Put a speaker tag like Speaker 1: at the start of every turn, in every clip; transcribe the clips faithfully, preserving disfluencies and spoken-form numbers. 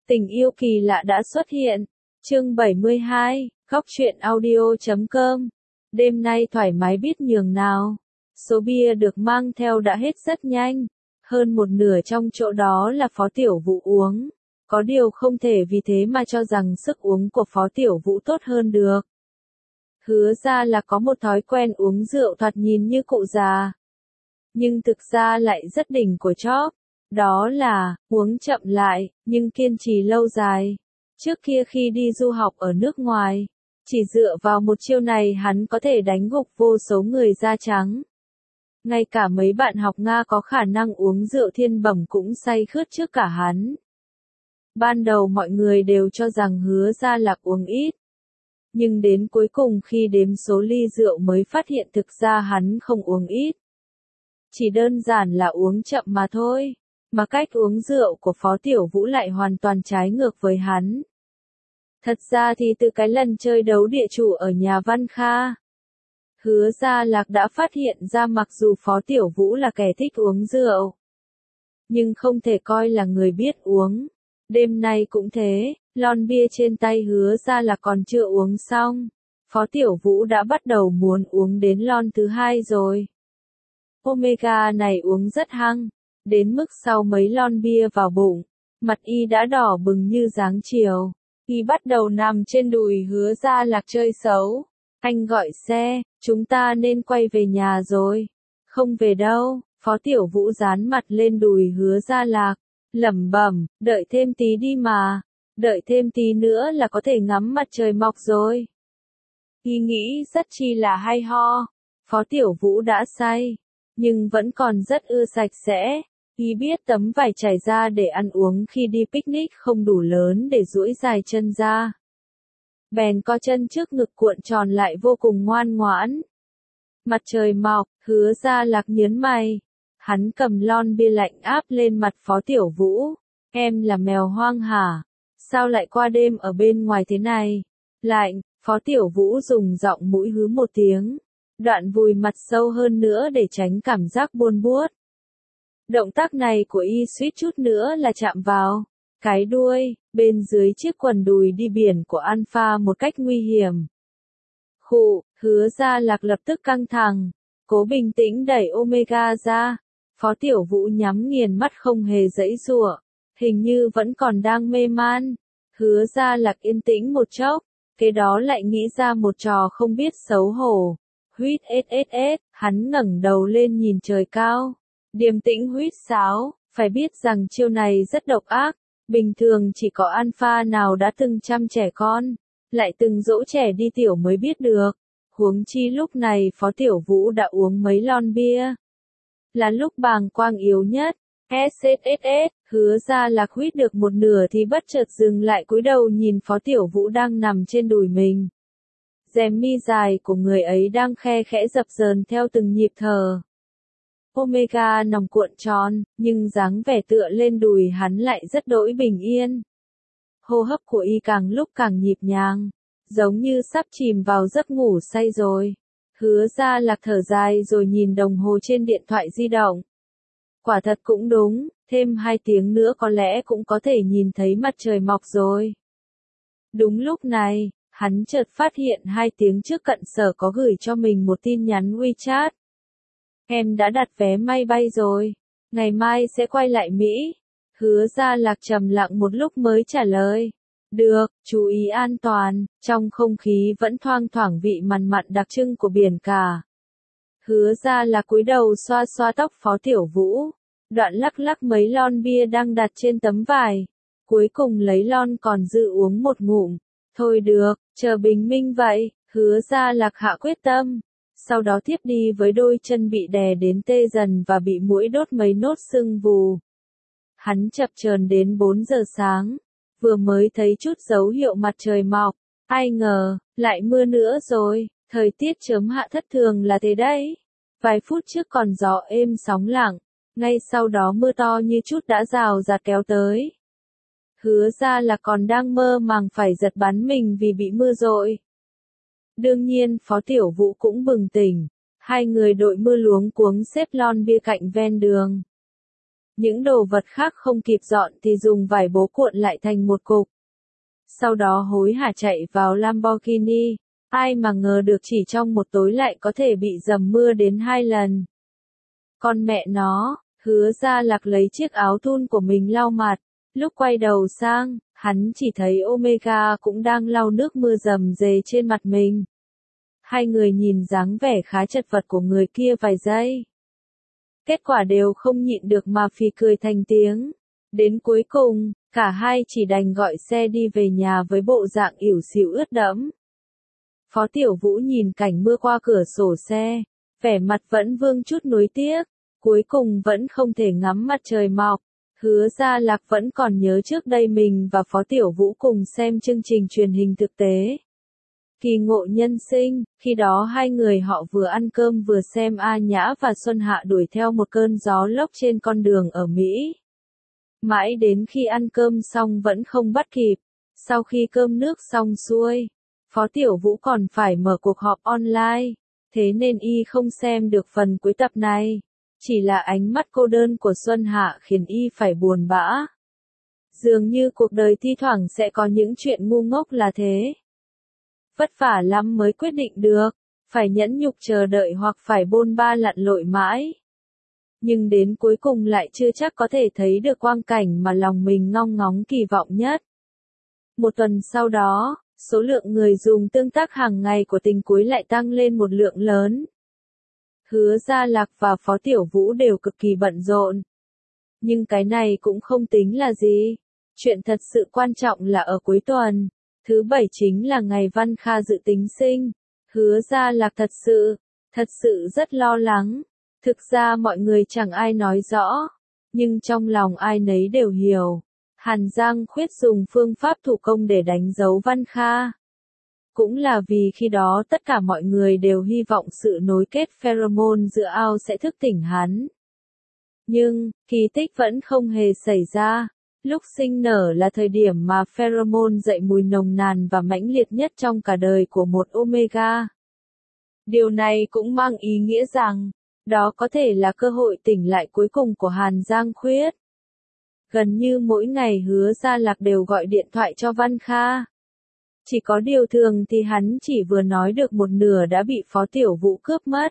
Speaker 1: Tình yêu kỳ lạ đã xuất hiện. Chương bảy mươi hai, góc truyện audio chấm com. Đêm nay thoải mái biết nhường nào. Số bia được mang theo đã hết rất nhanh. Hơn một nửa trong chỗ đó là Phó Tiểu Vũ uống. Có điều không thể vì thế mà cho rằng sức uống của Phó Tiểu Vũ tốt hơn được. Hứa ra là có một thói quen uống rượu thoạt nhìn như cụ già. Nhưng thực ra lại rất đỉnh của chóp. Đó là, uống chậm lại, nhưng kiên trì lâu dài. Trước kia khi đi du học ở nước ngoài, chỉ dựa vào một chiêu này hắn có thể đánh gục vô số người da trắng. Ngay cả mấy bạn học Nga có khả năng uống rượu thiên bẩm cũng say khướt trước cả hắn. Ban đầu mọi người đều cho rằng Hứa Gia Lạc uống ít. Nhưng đến cuối cùng khi đếm số ly rượu mới phát hiện thực ra hắn không uống ít. Chỉ đơn giản là uống chậm mà thôi. Mà cách uống rượu của Phó Tiểu Vũ lại hoàn toàn trái ngược với hắn. Thật ra thì từ cái lần chơi đấu địa chủ ở nhà Văn Kha, Hứa Gia Lạc đã phát hiện ra mặc dù Phó Tiểu Vũ là kẻ thích uống rượu, nhưng không thể coi là người biết uống. Đêm nay cũng thế, lon bia trên tay Hứa Gia Lạc còn chưa uống xong, Phó Tiểu Vũ đã bắt đầu muốn uống đến lon thứ hai rồi. Omega này uống rất hăng. Đến mức sau mấy lon bia vào bụng, mặt y đã đỏ bừng như dáng chiều. Y bắt đầu nằm trên đùi Hứa Gia Lạc chơi xấu. Anh gọi xe, chúng ta nên quay về nhà rồi. Không về đâu, Phó Tiểu Vũ dán mặt lên đùi Hứa Gia Lạc, lẩm bẩm, đợi thêm tí đi mà. Đợi thêm tí nữa là có thể ngắm mặt trời mọc rồi. Y nghĩ rất chi là hay ho. Phó Tiểu Vũ đã say, nhưng vẫn còn rất ưa sạch sẽ. Y biết tấm vải trải ra để ăn uống khi đi picnic không đủ lớn để duỗi dài chân ra. Bèn co chân trước ngực cuộn tròn lại vô cùng ngoan ngoãn. Mặt trời mọc, Hứa Gia Lạc nhớn mày. Hắn cầm lon bia lạnh áp lên mặt Phó Tiểu Vũ. Em là mèo hoang hả? Sao lại qua đêm ở bên ngoài thế này? Lạnh, Phó Tiểu Vũ dùng giọng mũi hứ một tiếng. Đoạn vùi mặt sâu hơn nữa để tránh cảm giác buồn buốt. Động tác này của y suýt chút nữa là chạm vào cái đuôi, bên dưới chiếc quần đùi đi biển của Alpha một cách nguy hiểm. Khụ, Hứa Gia Lạc lập tức căng thẳng, cố bình tĩnh đẩy Omega ra. Phó Tiểu Vũ nhắm nghiền mắt không hề giãy giụa, hình như vẫn còn đang mê man. Hứa Gia Lạc yên tĩnh một chốc, kế đó lại nghĩ ra một trò không biết xấu hổ. Huýt ết ết ết, hắn ngẩng đầu lên nhìn trời cao. Điềm tĩnh huýt sáo, phải biết rằng chiêu này rất độc ác, bình thường chỉ có Alpha nào đã từng chăm trẻ con, lại từng dỗ trẻ đi tiểu mới biết được. Huống chi lúc này Phó Tiểu Vũ đã uống mấy lon bia. Là lúc bàng quang yếu nhất, ét ét ét ét, Hứa Gia Lạc huýt được một nửa thì bất chợt dừng lại cúi đầu nhìn Phó Tiểu Vũ đang nằm trên đùi mình. Rèm mi dài của người ấy đang khe khẽ dập dờn theo từng nhịp thở. Omega nòng cuộn tròn, nhưng dáng vẻ tựa lên đùi hắn lại rất đỗi bình yên. Hô hấp của y càng lúc càng nhịp nhàng, giống như sắp chìm vào giấc ngủ say rồi. Hứa Gia Lạc thở dài rồi nhìn đồng hồ trên điện thoại di động. Quả thật cũng đúng, thêm hai tiếng nữa có lẽ cũng có thể nhìn thấy mặt trời mọc rồi. Đúng lúc này, hắn chợt phát hiện hai tiếng trước cận sở có gửi cho mình một tin nhắn WeChat. Em đã đặt vé máy bay rồi, ngày mai sẽ quay lại Mỹ. Hứa Gia Lạc trầm lặng một lúc mới trả lời. Được, chú ý an toàn. Trong không khí vẫn thoang thoảng vị mặn mặn đặc trưng của biển cả. Hứa Gia Lạc cúi đầu xoa xoa tóc Phó Tiểu Vũ, đoạn lắc lắc mấy lon bia đang đặt trên tấm vải. Cuối cùng lấy lon còn dư uống một ngụm. Thôi được, chờ bình minh vậy. Hứa Gia Lạc hạ quyết tâm. Sau đó tiếp đi với đôi chân bị đè đến tê dần và bị muỗi đốt mấy nốt sưng vù. Hắn chập chờn đến bốn giờ sáng, vừa mới thấy chút dấu hiệu mặt trời mọc, ai ngờ, lại mưa nữa rồi, thời tiết chớm hạ thất thường là thế đấy. Vài phút trước còn gió êm sóng lặng, ngay sau đó mưa to như chút đã rào rạt kéo tới. Hứa Ra là còn đang mơ màng phải giật bắn mình vì bị mưa dội. Đương nhiên Phó Tiểu Vũ cũng bừng tỉnh, hai người đội mưa luống cuống xếp lon bia cạnh ven đường. Những đồ vật khác không kịp dọn thì dùng vải bố cuộn lại thành một cục. Sau đó hối hả chạy vào Lamborghini, ai mà ngờ được chỉ trong một tối lại có thể bị dầm mưa đến hai lần. Con mẹ nó, Hứa Gia Lạc lấy chiếc áo thun của mình lau mặt, lúc quay đầu sang, hắn chỉ thấy Omega cũng đang lau nước mưa rầm rề trên mặt mình. Hai người nhìn dáng vẻ khá chật vật của người kia vài giây. Kết quả đều không nhịn được mà phì cười thành tiếng. Đến cuối cùng, cả hai chỉ đành gọi xe đi về nhà với bộ dạng ỉu xìu ướt đẫm. Phó Tiểu Vũ nhìn cảnh mưa qua cửa sổ xe, vẻ mặt vẫn vương chút nuối tiếc, cuối cùng vẫn không thể ngắm mặt trời mọc. Hứa Gia Lạc vẫn còn nhớ trước đây mình và Phó Tiểu Vũ cùng xem chương trình truyền hình thực tế. Kỳ ngộ nhân sinh, khi đó hai người họ vừa ăn cơm vừa xem A Nhã và Xuân Hạ đuổi theo một cơn gió lốc trên con đường ở Mỹ. Mãi đến khi ăn cơm xong vẫn không bắt kịp, sau khi cơm nước xong xuôi, Phó Tiểu Vũ còn phải mở cuộc họp online, thế nên y không xem được phần cuối tập này. Chỉ là ánh mắt cô đơn của Xuân Hạ khiến y phải buồn bã. Dường như cuộc đời thi thoảng sẽ có những chuyện ngu ngốc là thế. Vất vả lắm mới quyết định được, phải nhẫn nhục chờ đợi hoặc phải bôn ba lặn lội mãi. Nhưng đến cuối cùng lại chưa chắc có thể thấy được quang cảnh mà lòng mình ngong ngóng kỳ vọng nhất. Một tuần sau đó, số lượng người dùng tương tác hàng ngày của Tình Cuối lại tăng lên một lượng lớn. Hứa Gia Lạc và Phó Tiểu Vũ đều cực kỳ bận rộn. Nhưng cái này cũng không tính là gì. Chuyện thật sự quan trọng là ở cuối tuần. Thứ bảy chính là ngày Văn Kha dự tính sinh. Hứa Gia Lạc thật sự, thật sự rất lo lắng. Thực ra mọi người chẳng ai nói rõ. Nhưng trong lòng ai nấy đều hiểu. Hàn Giang Khuyết dùng phương pháp thủ công để đánh dấu Văn Kha. Cũng là vì khi đó tất cả mọi người đều hy vọng sự nối kết pheromone giữa ao sẽ thức tỉnh hắn. Nhưng, kỳ tích vẫn không hề xảy ra. Lúc sinh nở là thời điểm mà pheromone dậy mùi nồng nàn và mãnh liệt nhất trong cả đời của một Omega. Điều này cũng mang ý nghĩa rằng, đó có thể là cơ hội tỉnh lại cuối cùng của Hàn Giang Khuyết. Gần như mỗi ngày Hứa Gia Lạc đều gọi điện thoại cho Văn Kha. Chỉ có điều thường thì hắn chỉ vừa nói được một nửa đã bị Phó Tiểu Vũ cướp mất.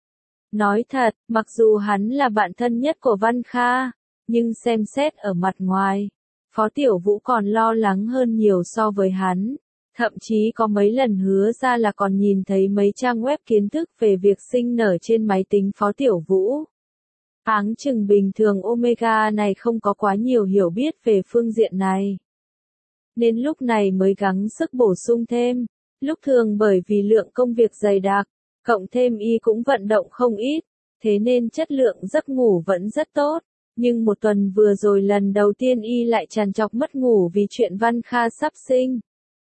Speaker 1: Nói thật, mặc dù hắn là bạn thân nhất của Văn Kha, nhưng xem xét ở mặt ngoài, Phó Tiểu Vũ còn lo lắng hơn nhiều so với hắn. Thậm chí có mấy lần Hứa Ra là còn nhìn thấy mấy trang web kiến thức về việc sinh nở trên máy tính Phó Tiểu Vũ. Áng chừng bình thường Omega này không có quá nhiều hiểu biết về phương diện này. Nên lúc này mới gắng sức bổ sung thêm. Lúc thường bởi vì lượng công việc dày đặc, cộng thêm y cũng vận động không ít, thế nên chất lượng giấc ngủ vẫn rất tốt. Nhưng một tuần vừa rồi lần đầu tiên y lại trằn trọc mất ngủ vì chuyện Văn Kha sắp sinh.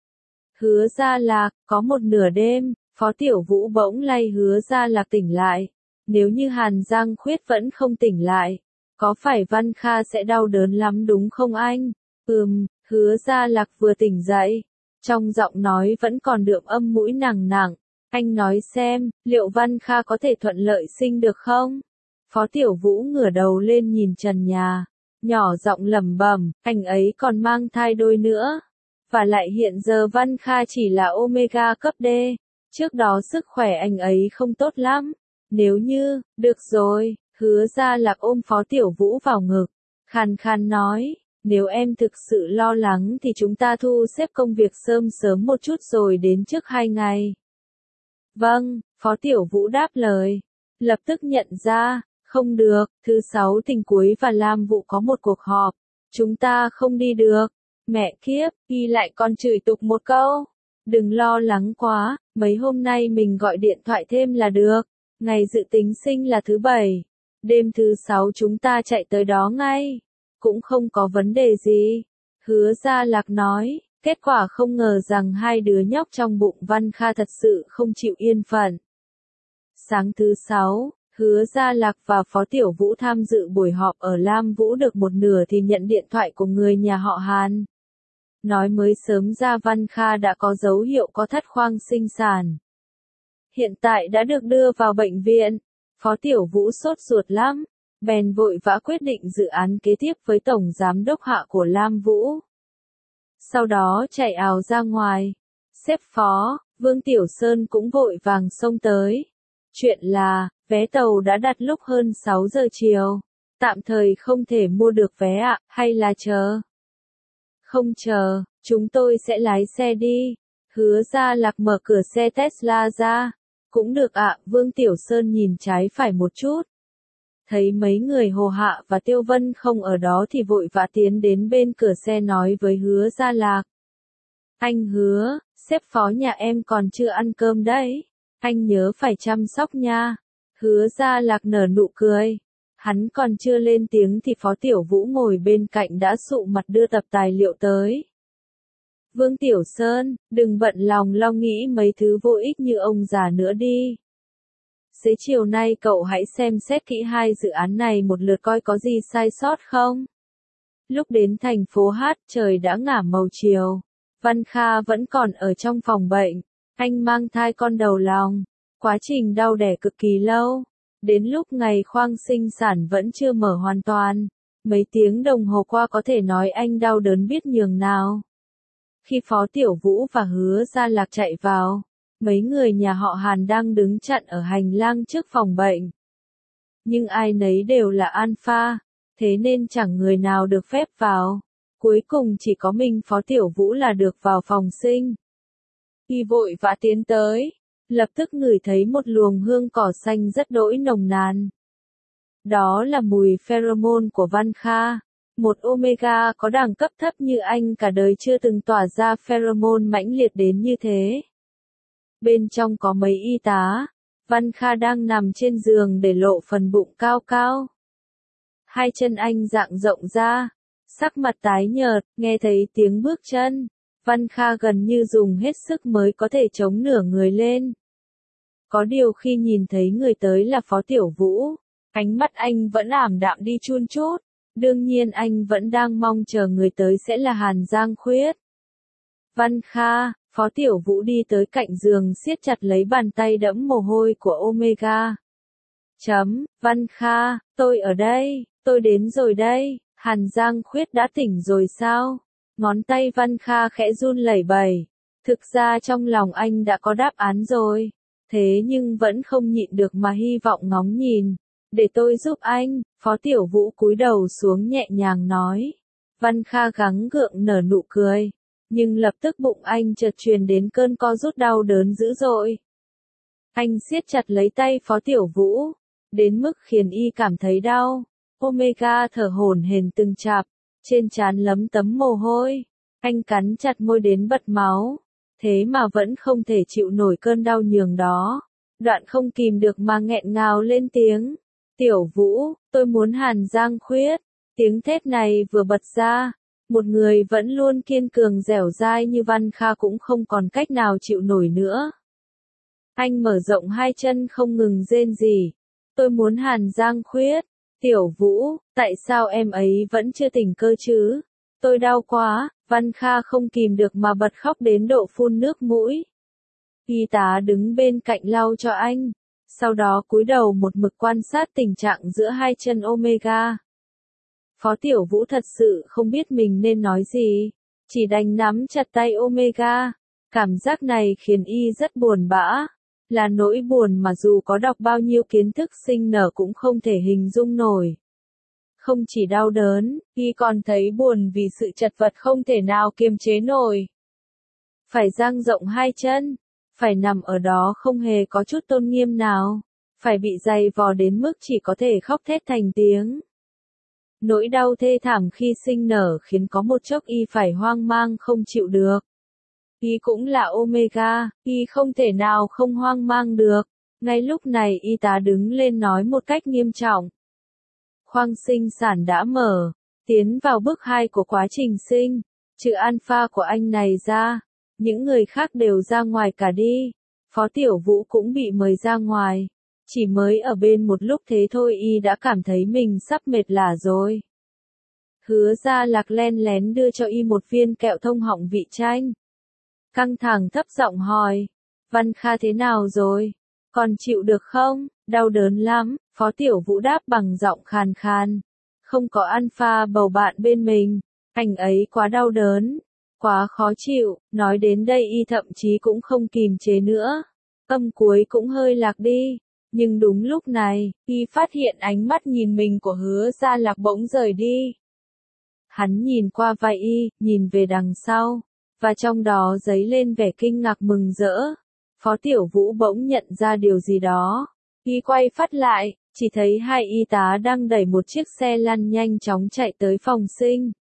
Speaker 1: Hứa Gia Lạc, có một nửa đêm, Phó Tiểu Vũ bỗng lay Hứa Gia Lạc tỉnh lại. Nếu như Hàn Giang Khuyết vẫn không tỉnh lại, có phải Văn Kha sẽ đau đớn lắm đúng không anh? Ừm, Hứa Gia Lạc vừa tỉnh dậy. Trong giọng nói vẫn còn đượm âm mũi nặng nặng. Anh nói xem, liệu Văn Kha có thể thuận lợi sinh được không? Phó Tiểu Vũ ngửa đầu lên nhìn trần nhà. Nhỏ giọng lẩm bẩm, anh ấy còn mang thai đôi nữa. Và lại hiện giờ Văn Kha chỉ là Omega cấp D. Trước đó sức khỏe anh ấy không tốt lắm. Nếu như, được rồi, Hứa Gia Lạc ôm Phó Tiểu Vũ vào ngực. Khàn khàn nói, nếu em thực sự lo lắng thì chúng ta thu xếp công việc sớm sớm một chút rồi đến trước hai ngày. Vâng, Phó Tiểu Vũ đáp lời. Lập tức nhận ra, không được, thứ sáu Tình Cuối và Lam Vũ có một cuộc họp. Chúng ta không đi được. Mẹ kiếp, y lại còn chửi tục một câu. Đừng lo lắng quá, mấy hôm nay mình gọi điện thoại thêm là được. Ngày dự tính sinh là thứ bảy. Đêm thứ sáu chúng ta chạy tới đó ngay. Cũng không có vấn đề gì. Hứa Gia Lạc nói, kết quả không ngờ rằng hai đứa nhóc trong bụng Văn Kha thật sự không chịu yên phận. Sáng thứ sáu, Hứa Gia Lạc và Phó Tiểu Vũ tham dự buổi họp ở Lam Vũ được một nửa thì nhận điện thoại của người nhà họ Hàn. Nói mới sớm ra Văn Kha đã có dấu hiệu có thất khoang sinh sản. Hiện tại đã được đưa vào bệnh viện. Phó Tiểu Vũ sốt ruột lắm. bèn vội vã quyết định dự án kế tiếp với tổng giám đốc hạ của Lam Vũ. Sau đó chạy ào ra ngoài. Sếp Phó, Vương Tiểu Sơn cũng vội vàng xông tới. Chuyện là, vé tàu đã đặt lúc hơn sáu giờ chiều. Tạm thời không thể mua được vé ạ, hay là chờ? Không chờ, chúng tôi sẽ lái xe đi. Hứa Gia Lạc mở cửa xe Tesla ra. Cũng được ạ, Vương Tiểu Sơn nhìn trái phải một chút. Thấy mấy người Hồ Hạ và Tiêu Vân không ở đó thì vội vã tiến đến bên cửa xe nói với Hứa Gia Lạc. Anh Hứa, sếp Phó nhà em còn chưa ăn cơm đấy. Anh nhớ phải chăm sóc nha. Hứa Gia Lạc nở nụ cười. Hắn còn chưa lên tiếng thì Phó Tiểu Vũ ngồi bên cạnh đã sụ mặt đưa tập tài liệu tới. Vương Tiểu Sơn, đừng bận lòng lo nghĩ mấy thứ vô ích như ông già nữa đi. Xế chiều nay cậu hãy xem xét kỹ hai dự án này một lượt coi có gì sai sót không. Lúc đến thành phố Hát trời đã ngả màu chiều. Văn Kha vẫn còn ở trong phòng bệnh. Anh mang thai con đầu lòng. Quá trình đau đẻ cực kỳ lâu. Đến lúc ngày khoang sinh sản vẫn chưa mở hoàn toàn. Mấy tiếng đồng hồ qua có thể nói anh đau đớn biết nhường nào. Khi Phó Tiểu Vũ và Hứa Gia Lạc chạy vào, mấy người nhà họ Hàn đang đứng chặn ở hành lang trước phòng bệnh. Nhưng ai nấy đều là alpha, thế nên chẳng người nào được phép vào. Cuối cùng chỉ có mình Phó Tiểu Vũ là được vào phòng sinh. Y vội vã tiến tới, lập tức ngửi thấy một luồng hương cỏ xanh rất đỗi nồng nàn. Đó là mùi pheromone của Văn Kha. Một Omega có đẳng cấp thấp như anh cả đời chưa từng tỏa ra pheromone mãnh liệt đến như thế. Bên trong có mấy y tá. Văn Kha đang nằm trên giường để lộ phần bụng cao cao. Hai chân anh dang rộng ra. Sắc mặt tái nhợt, nghe thấy tiếng bước chân. Văn Kha gần như dùng hết sức mới có thể chống nửa người lên. Có điều khi nhìn thấy người tới là Phó Tiểu Vũ, ánh mắt anh vẫn ảm đạm đi chun chút. Đương nhiên anh vẫn đang mong chờ người tới sẽ là Hàn Giang Khuyết. Văn Kha, Phó Tiểu Vũ đi tới cạnh giường siết chặt lấy bàn tay đẫm mồ hôi của Omega. Chấm, Văn Kha, tôi ở đây, tôi đến rồi đây, Hàn Giang Khuyết đã tỉnh rồi sao? Ngón tay Văn Kha khẽ run lẩy bẩy. Thực ra trong lòng anh đã có đáp án rồi, thế nhưng vẫn không nhịn được mà hy vọng ngóng nhìn. Để tôi giúp anh, Phó Tiểu Vũ cúi đầu xuống nhẹ nhàng nói. Văn Kha gắng gượng nở nụ cười, nhưng lập tức bụng anh chợt truyền đến cơn co rút đau đớn dữ dội. Anh siết chặt lấy tay Phó Tiểu Vũ, đến mức khiến y cảm thấy đau. Omega thở hổn hển từng chạp, trên trán lấm tấm mồ hôi. Anh cắn chặt môi đến bật máu, thế mà vẫn không thể chịu nổi cơn đau nhường đó. Đoạn không kìm được mà nghẹn ngào lên tiếng. Tiểu Vũ, tôi muốn Hàn Giang Khuyết. Tiếng thét này vừa bật ra, một người vẫn luôn kiên cường dẻo dai như Văn Kha cũng không còn cách nào chịu nổi nữa. Anh mở rộng hai chân không ngừng rên rỉ. Tôi muốn Hàn Giang Khuyết. Tiểu Vũ, tại sao em ấy vẫn chưa tỉnh cơ chứ? Tôi đau quá. Văn Kha không kìm được mà bật khóc đến độ phun nước mũi. Y tá đứng bên cạnh lau cho anh. Sau đó cúi đầu một mực quan sát tình trạng giữa hai chân Omega. Phó Tiểu Vũ thật sự không biết mình nên nói gì, chỉ đành nắm chặt tay Omega. Cảm giác này khiến y rất buồn bã, là nỗi buồn mà dù có đọc bao nhiêu kiến thức sinh nở cũng không thể hình dung nổi. Không chỉ đau đớn, y còn thấy buồn vì sự chật vật không thể nào kiềm chế nổi. Phải dang rộng hai chân, phải nằm ở đó không hề có chút tôn nghiêm nào, phải bị giày vò đến mức chỉ có thể khóc thét thành tiếng. Nỗi đau thê thảm khi sinh nở khiến có một chốc y phải hoang mang không chịu được. Y cũng là Omega, y không thể nào không hoang mang được. Ngay lúc này y tá đứng lên nói một cách nghiêm trọng. Khoang sinh sản đã mở, tiến vào bước hai của quá trình sinh, trừ alpha của anh này ra, những người khác đều ra ngoài cả đi. Phó Tiểu Vũ cũng bị mời ra ngoài. Chỉ mới ở bên một lúc thế thôi y đã cảm thấy mình sắp mệt lả rồi. Hứa Gia Lạc len lén đưa cho y một viên kẹo thông họng vị chanh. Căng thẳng thấp giọng hỏi, Văn Kha thế nào rồi? Còn chịu được không? Đau đớn lắm, Phó Tiểu Vũ đáp bằng giọng khàn khàn. Không có Alpha bầu bạn bên mình, anh ấy quá đau đớn, quá khó chịu, nói đến đây y thậm chí cũng không kìm chế nữa. Âm cuối cũng hơi lạc đi, nhưng đúng lúc này, y phát hiện ánh mắt nhìn mình của Hứa Gia Lạc bỗng rời đi. Hắn nhìn qua vai y, nhìn về đằng sau, và trong đó dấy lên vẻ kinh ngạc mừng rỡ. Phó Tiểu Vũ bỗng nhận ra điều gì đó. Y quay phát lại, chỉ thấy hai y tá đang đẩy một chiếc xe lăn nhanh chóng chạy tới phòng sinh.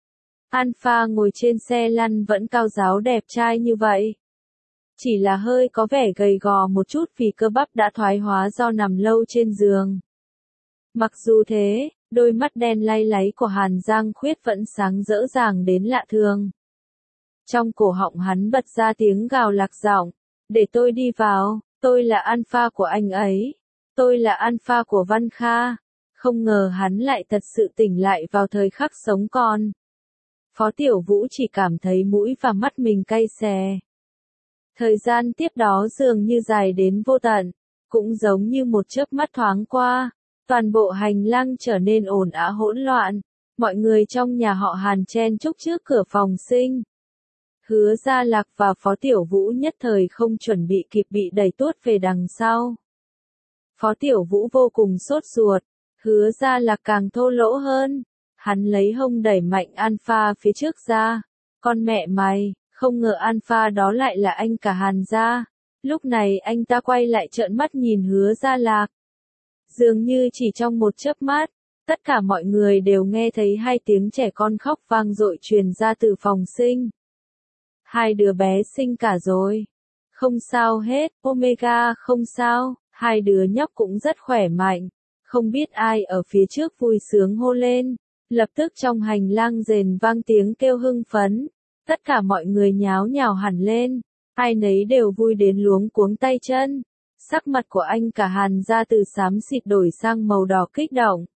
Speaker 1: Alpha ngồi trên xe lăn vẫn cao ráo đẹp trai như vậy. Chỉ là hơi có vẻ gầy gò một chút vì cơ bắp đã thoái hóa do nằm lâu trên giường. Mặc dù thế, đôi mắt đen lay láy của Hàn Giang Khuyết vẫn sáng rỡ ràng đến lạ thường. Trong cổ họng hắn bật ra tiếng gào lạc giọng, để tôi đi vào, tôi là Alpha của anh ấy, tôi là Alpha của Văn Kha. Không ngờ hắn lại thật sự tỉnh lại vào thời khắc sống còn. Phó Tiểu Vũ chỉ cảm thấy mũi và mắt mình cay xè. Thời gian tiếp đó dường như dài đến vô tận, cũng giống như một chớp mắt thoáng qua, toàn bộ hành lang trở nên ồn ào hỗn loạn, mọi người trong nhà họ Hàn chen chúc trước cửa phòng sinh. Hứa Gia Lạc và Phó Tiểu Vũ nhất thời không chuẩn bị kịp bị đẩy tuốt về đằng sau. Phó Tiểu Vũ vô cùng sốt ruột, Hứa Gia Lạc càng thô lỗ hơn, hắn lấy hông đẩy mạnh Alpha phía trước ra. Con mẹ mày, không ngờ Alpha đó lại là anh cả Hàn gia. Lúc này anh ta quay lại trợn mắt nhìn Hứa Gia Lạc. Dường như chỉ trong một chớp mắt, tất cả mọi người đều nghe thấy hai tiếng trẻ con khóc vang dội truyền ra từ phòng sinh. Hai đứa bé sinh cả rồi. Không sao hết, Omega không sao, hai đứa nhóc cũng rất khỏe mạnh. Không biết ai ở phía trước vui sướng hô lên. Lập tức trong hành lang rền vang tiếng kêu hưng phấn. Tất cả mọi người nháo nhào hẳn lên. Ai nấy đều vui đến luống cuống tay chân. Sắc mặt của anh cả Hàn gia từ xám xịt đổi sang màu đỏ kích động.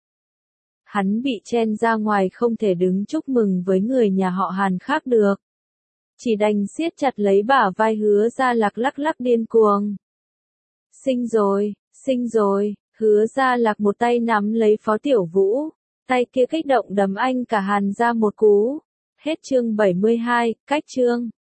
Speaker 1: Hắn bị chen ra ngoài không thể đứng chúc mừng với người nhà họ Hàn khác được. Chỉ đành siết chặt lấy bả vai Hứa Gia Lạc lắc lắc điên cuồng. Sinh rồi, sinh rồi, Hứa Gia Lạc một tay nắm lấy Phó Tiểu Vũ, tay kia kích động đấm anh cả Hàn gia một cú. Hết chương bảy mươi hai, cách chương.